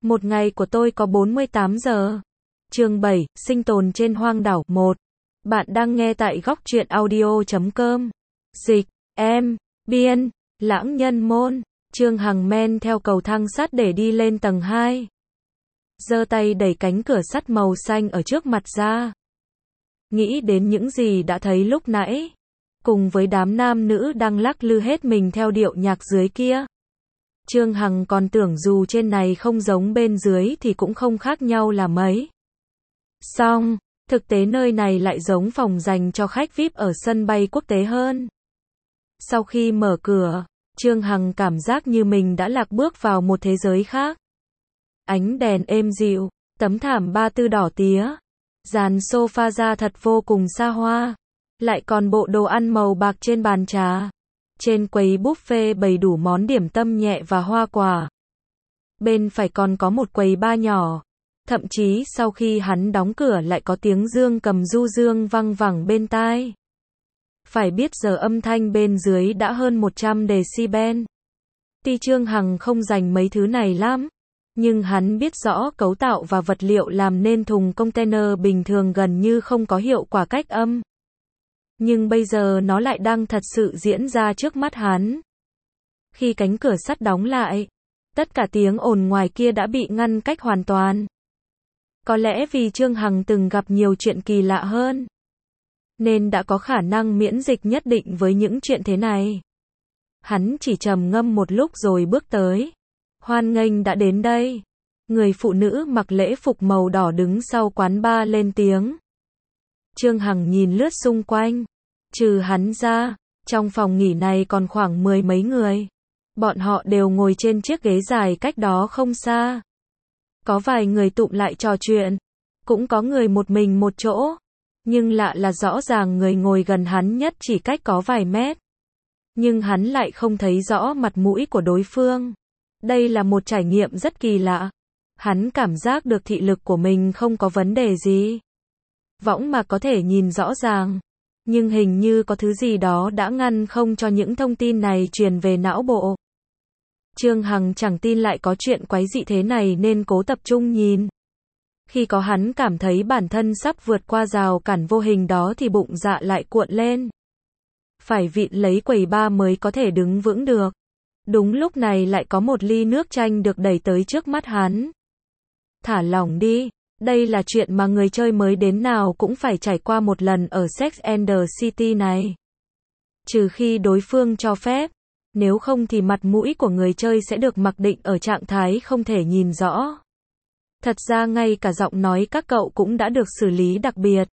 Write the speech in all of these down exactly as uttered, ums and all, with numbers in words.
Một ngày của tôi có bốn mươi tám giờ. Chương bảy, sinh tồn trên hoang đảo. một. Bạn đang nghe tại góc truyện audio chấm com. Dịch, em, biên, lãng nhân môn. Trương Hằng men theo cầu thang sắt để đi lên tầng hai. Giơ tay đẩy cánh cửa sắt màu xanh ở trước mặt ra. Nghĩ đến những gì đã thấy lúc nãy, cùng với đám nam nữ đang lắc lư hết mình theo điệu nhạc dưới kia. Trương Hằng còn tưởng dù trên này không giống bên dưới thì cũng không khác nhau là mấy. Xong, thực tế nơi này lại giống phòng dành cho khách vi ai pi ở sân bay quốc tế hơn. Sau khi mở cửa, Trương Hằng cảm giác như mình đã lạc bước vào một thế giới khác. Ánh đèn êm dịu, tấm thảm ba tư đỏ tía, dàn sofa da thật vô cùng xa hoa, lại còn bộ đồ ăn màu bạc trên bàn trà. Trên quầy buffet bày đủ món điểm tâm nhẹ và hoa quả. Bên phải còn có một quầy bar nhỏ. Thậm chí sau khi hắn đóng cửa lại có tiếng dương cầm du dương văng vẳng bên tai. Phải biết giờ âm thanh bên dưới đã hơn một trăm decibel. Tuy Trương Hằng không dành mấy thứ này lắm, nhưng hắn biết rõ cấu tạo và vật liệu làm nên thùng container bình thường gần như không có hiệu quả cách âm. Nhưng bây giờ nó lại đang thật sự diễn ra trước mắt hắn. Khi cánh cửa sắt đóng lại, tất cả tiếng ồn ngoài kia đã bị ngăn cách hoàn toàn. Có lẽ vì Trương Hằng từng gặp nhiều chuyện kỳ lạ hơn, nên đã có khả năng miễn dịch nhất định với những chuyện thế này. Hắn chỉ trầm ngâm một lúc rồi bước tới. Hoan nghênh đã đến đây. Người phụ nữ mặc lễ phục màu đỏ đứng sau quán bar lên tiếng. Trương Hằng nhìn lướt xung quanh. Trừ hắn ra, trong phòng nghỉ này còn khoảng mười mấy người. Bọn họ đều ngồi trên chiếc ghế dài cách đó không xa. Có vài người tụm lại trò chuyện. Cũng có người một mình một chỗ. Nhưng lạ là rõ ràng người ngồi gần hắn nhất chỉ cách có vài mét. Nhưng hắn lại không thấy rõ mặt mũi của đối phương. Đây là một trải nghiệm rất kỳ lạ. Hắn cảm giác được thị lực của mình không có vấn đề gì. Võng mà có thể nhìn rõ ràng. Nhưng hình như có thứ gì đó đã ngăn không cho những thông tin này truyền về não bộ. Trương Hằng chẳng tin lại có chuyện quái dị thế này nên cố tập trung nhìn. Khi có hắn cảm thấy bản thân sắp vượt qua rào cản vô hình đó thì bụng dạ lại cuộn lên. Phải vịn lấy quầy bar mới có thể đứng vững được. Đúng lúc này lại có một ly nước chanh được đẩy tới trước mắt hắn. Thả lỏng đi. Đây là chuyện mà người chơi mới đến nào cũng phải trải qua một lần ở Sex and the City này. Trừ khi đối phương cho phép. Nếu không thì mặt mũi của người chơi sẽ được mặc định ở trạng thái không thể nhìn rõ. Thật ra ngay cả giọng nói các cậu cũng đã được xử lý đặc biệt.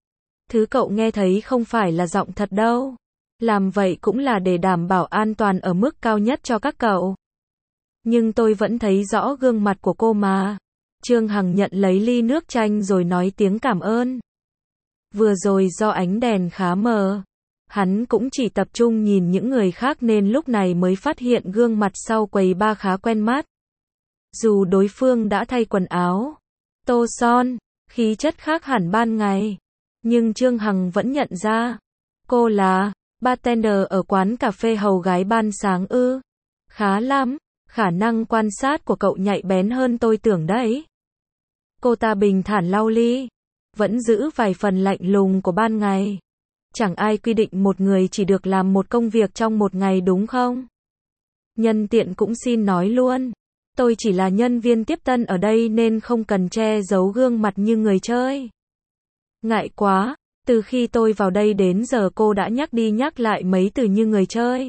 Thứ cậu nghe thấy không phải là giọng thật đâu. Làm vậy cũng là để đảm bảo an toàn ở mức cao nhất cho các cậu. Nhưng tôi vẫn thấy rõ gương mặt của cô mà. Trương Hằng nhận lấy ly nước chanh rồi nói tiếng cảm ơn. Vừa rồi do ánh đèn khá mờ, hắn cũng chỉ tập trung nhìn những người khác nên lúc này mới phát hiện gương mặt sau quầy bar khá quen mắt. Dù đối phương đã thay quần áo, tô son, khí chất khác hẳn ban ngày, nhưng Trương Hằng vẫn nhận ra. Cô là bartender ở quán cà phê hầu gái ban sáng ư? Khá lắm, khả năng quan sát của cậu nhạy bén hơn tôi tưởng đấy. Cô ta bình thản lau ly, vẫn giữ vài phần lạnh lùng của ban ngày. Chẳng ai quy định một người chỉ được làm một công việc trong một ngày đúng không? Nhân tiện cũng xin nói luôn, tôi chỉ là nhân viên tiếp tân ở đây nên không cần che giấu gương mặt như người chơi. Ngại quá, từ khi tôi vào đây đến giờ cô đã nhắc đi nhắc lại mấy từ như người chơi.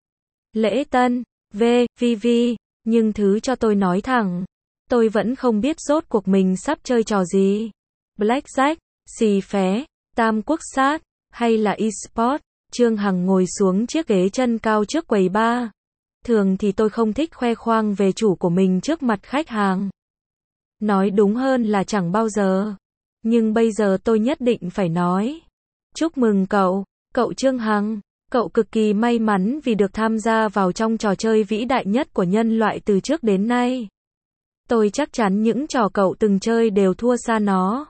Lễ tân, v, vi vi, nhưng thứ cho tôi nói thẳng. Tôi vẫn không biết rốt cuộc mình sắp chơi trò gì. Blackjack, xì phé, tam quốc sát, hay là e-sport. Trương Hằng ngồi xuống chiếc ghế chân cao trước quầy bar. Thường thì tôi không thích khoe khoang về chủ của mình trước mặt khách hàng. Nói đúng hơn là chẳng bao giờ. Nhưng bây giờ tôi nhất định phải nói. Chúc mừng cậu, cậu Trương Hằng. Cậu cực kỳ may mắn vì được tham gia vào trong trò chơi vĩ đại nhất của nhân loại từ trước đến nay. Tôi chắc chắn những trò cậu từng chơi đều thua xa nó.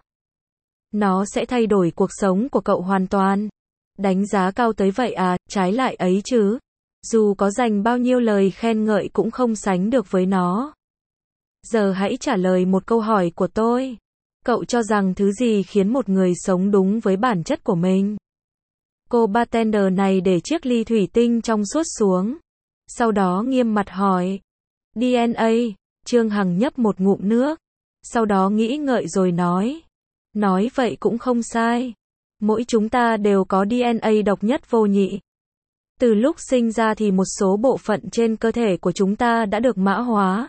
Nó sẽ thay đổi cuộc sống của cậu hoàn toàn. Đánh giá cao tới vậy à, trái lại ấy chứ. Dù có dành bao nhiêu lời khen ngợi cũng không sánh được với nó. Giờ hãy trả lời một câu hỏi của tôi. Cậu cho rằng thứ gì khiến một người sống đúng với bản chất của mình? Cô bartender này để chiếc ly thủy tinh trong suốt xuống. Sau đó nghiêm mặt hỏi. đê en a, Trương Hằng nhấp một ngụm nước. Sau đó nghĩ ngợi rồi nói. Nói vậy cũng không sai. Mỗi chúng ta đều có đê en a độc nhất vô nhị. Từ lúc sinh ra thì một số bộ phận trên cơ thể của chúng ta đã được mã hóa.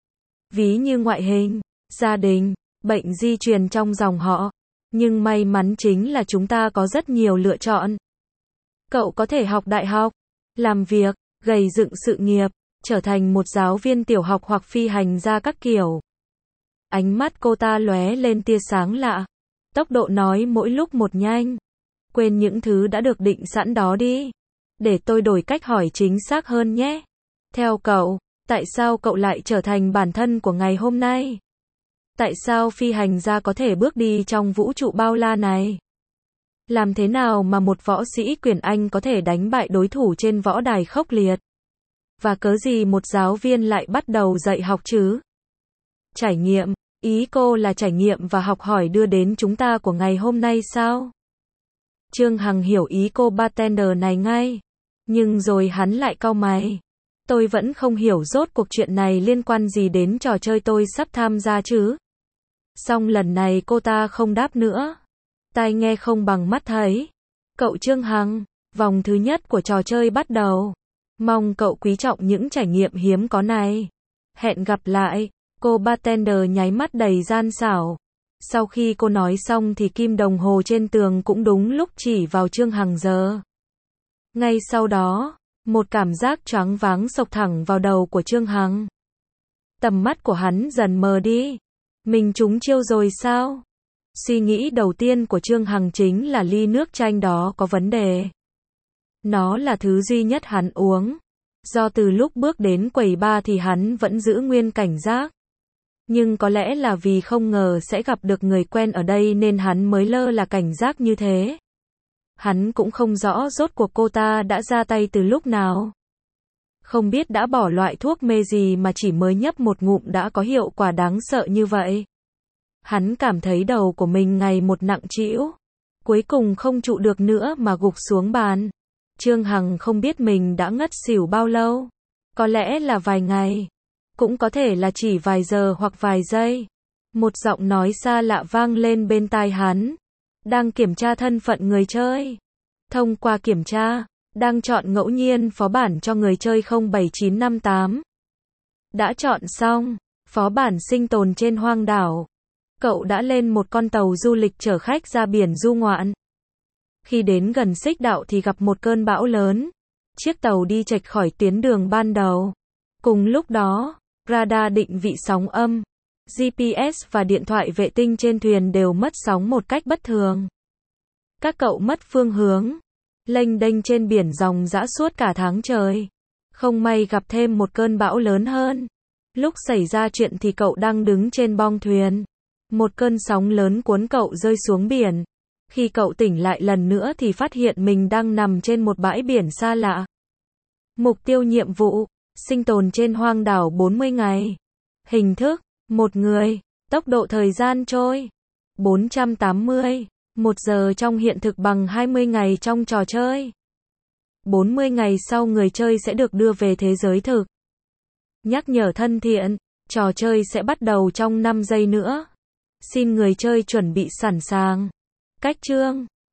Ví như ngoại hình, gia đình, bệnh di truyền trong dòng họ. Nhưng may mắn chính là chúng ta có rất nhiều lựa chọn. Cậu có thể học đại học, làm việc, gầy dựng sự nghiệp, trở thành một giáo viên tiểu học hoặc phi hành gia các kiểu. Ánh mắt cô ta lóe lên tia sáng lạ. Tốc độ nói mỗi lúc một nhanh. Quên những thứ đã được định sẵn đó đi. Để tôi đổi cách hỏi chính xác hơn nhé. Theo cậu, tại sao cậu lại trở thành bản thân của ngày hôm nay? Tại sao phi hành gia có thể bước đi trong vũ trụ bao la này? Làm thế nào mà một võ sĩ quyền Anh có thể đánh bại đối thủ trên võ đài khốc liệt? Và cớ gì một giáo viên lại bắt đầu dạy học chứ? Trải nghiệm, ý cô là trải nghiệm và học hỏi đưa đến chúng ta của ngày hôm nay sao? Trương Hằng hiểu ý cô bartender này ngay. Nhưng rồi hắn lại cau mày. Tôi vẫn không hiểu rốt cuộc chuyện này liên quan gì đến trò chơi tôi sắp tham gia chứ. Xong lần này cô ta không đáp nữa. Tai nghe không bằng mắt thấy. Cậu Trương Hằng, vòng thứ nhất của trò chơi bắt đầu. Mong cậu quý trọng những trải nghiệm hiếm có này. Hẹn gặp lại. Cô bartender nháy mắt đầy gian xảo. Sau khi cô nói xong thì kim đồng hồ trên tường cũng đúng lúc chỉ vào Trương Hằng giờ. Ngay sau đó, một cảm giác choáng váng xộc thẳng vào đầu của Trương Hằng. Tầm mắt của hắn dần mờ đi. Mình trúng chiêu rồi sao? Suy nghĩ đầu tiên của Trương Hằng chính là ly nước chanh đó có vấn đề. Nó là thứ duy nhất hắn uống. Do từ lúc bước đến quầy bar thì hắn vẫn giữ nguyên cảnh giác. Nhưng có lẽ là vì không ngờ sẽ gặp được người quen ở đây nên hắn mới lơ là cảnh giác như thế. Hắn cũng không rõ rốt cuộc cô ta đã ra tay từ lúc nào. Không biết đã bỏ loại thuốc mê gì mà chỉ mới nhấp một ngụm đã có hiệu quả đáng sợ như vậy. Hắn cảm thấy đầu của mình ngày một nặng trĩu. Cuối cùng không trụ được nữa mà gục xuống bàn. Trương Hằng không biết mình đã ngất xỉu bao lâu. Có lẽ là vài ngày. Cũng có thể là chỉ vài giờ hoặc vài giây. Một giọng nói xa lạ vang lên bên tai hắn. Đang kiểm tra thân phận người chơi. Thông qua kiểm tra, đang chọn ngẫu nhiên phó bản cho người chơi không bảy chín năm tám. Đã chọn xong, phó bản sinh tồn trên hoang đảo. Cậu đã lên một con tàu du lịch chở khách ra biển du ngoạn. Khi đến gần xích đạo thì gặp một cơn bão lớn. Chiếc tàu đi chệch khỏi tuyến đường ban đầu. Cùng lúc đó, radar định vị sóng âm, giê pê ét và điện thoại vệ tinh trên thuyền đều mất sóng một cách bất thường. Các cậu mất phương hướng, lênh đênh trên biển ròng rã suốt cả tháng trời. Không may gặp thêm một cơn bão lớn hơn. Lúc xảy ra chuyện thì cậu đang đứng trên bong thuyền. Một cơn sóng lớn cuốn cậu rơi xuống biển. Khi cậu tỉnh lại lần nữa thì phát hiện mình đang nằm trên một bãi biển xa lạ. Mục tiêu nhiệm vụ, sinh tồn trên hoang đảo bốn mươi ngày. Hình thức, một người. Tốc độ thời gian trôi, bốn trăm tám mươi. một giờ trong hiện thực bằng hai mươi ngày trong trò chơi. bốn mươi ngày sau người chơi sẽ được đưa về thế giới thực. Nhắc nhở thân thiện, trò chơi sẽ bắt đầu trong năm giây nữa. Xin người chơi chuẩn bị sẵn sàng. Cách chương